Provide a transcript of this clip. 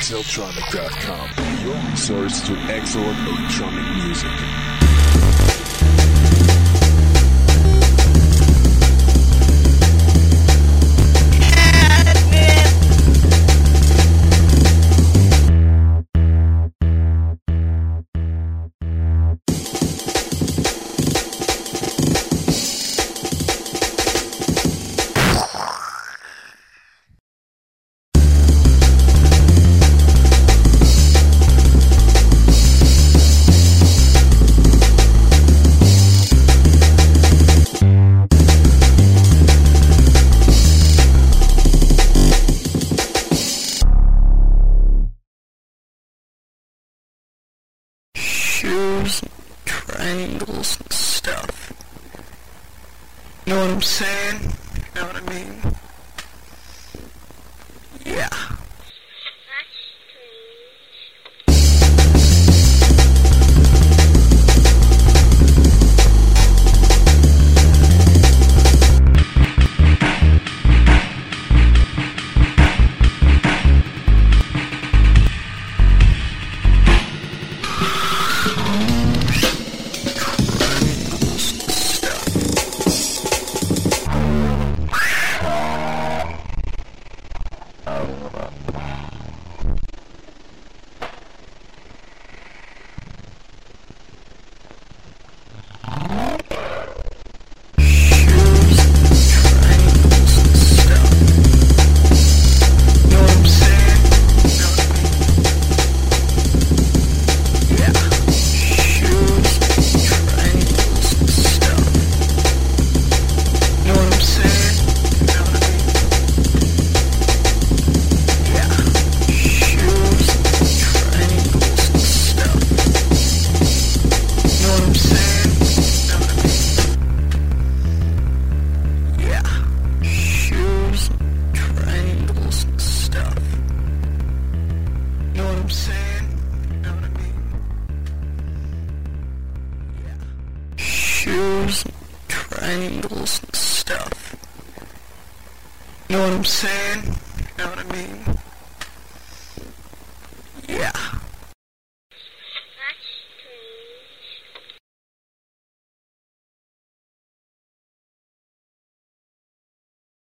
Celtronic.com, your source to excellent electronic music. Shoes, triangles, and stuff. You know what I'm saying? You know what I mean? Yeah. Shoes, triangles, and stuff. You know what I'm saying? You know what I mean?